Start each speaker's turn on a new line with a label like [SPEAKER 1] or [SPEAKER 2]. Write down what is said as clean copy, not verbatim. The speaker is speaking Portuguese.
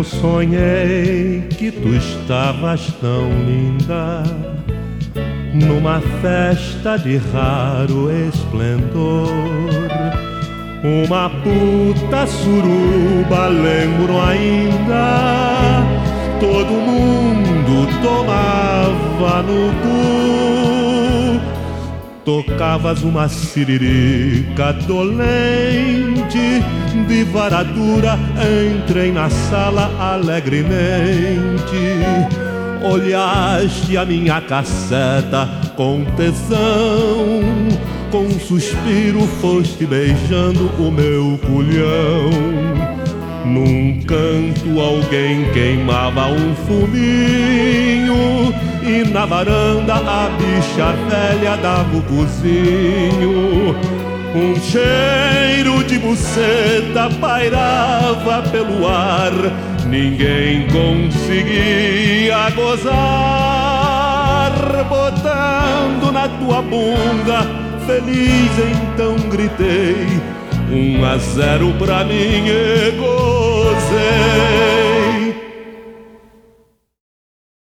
[SPEAKER 1] sonhei que tu estavas tão linda, numa festa de raro esplendor. Uma puta suruba, lembro ainda, todo mundo tomava no cu. Tocavas uma siririca dolente, de varadura entrei na sala alegremente. Olhaste a minha caceta com tesão, com um suspiro foste beijando o meu culhão. Num canto alguém queimava um fuminho, e na varanda a bicha velha dava o cozinho. Um cheiro de buceta pairava pelo ar, ninguém conseguia gozar. Botando na tua bunda, feliz então gritei, 1-0 pra mim e gozei.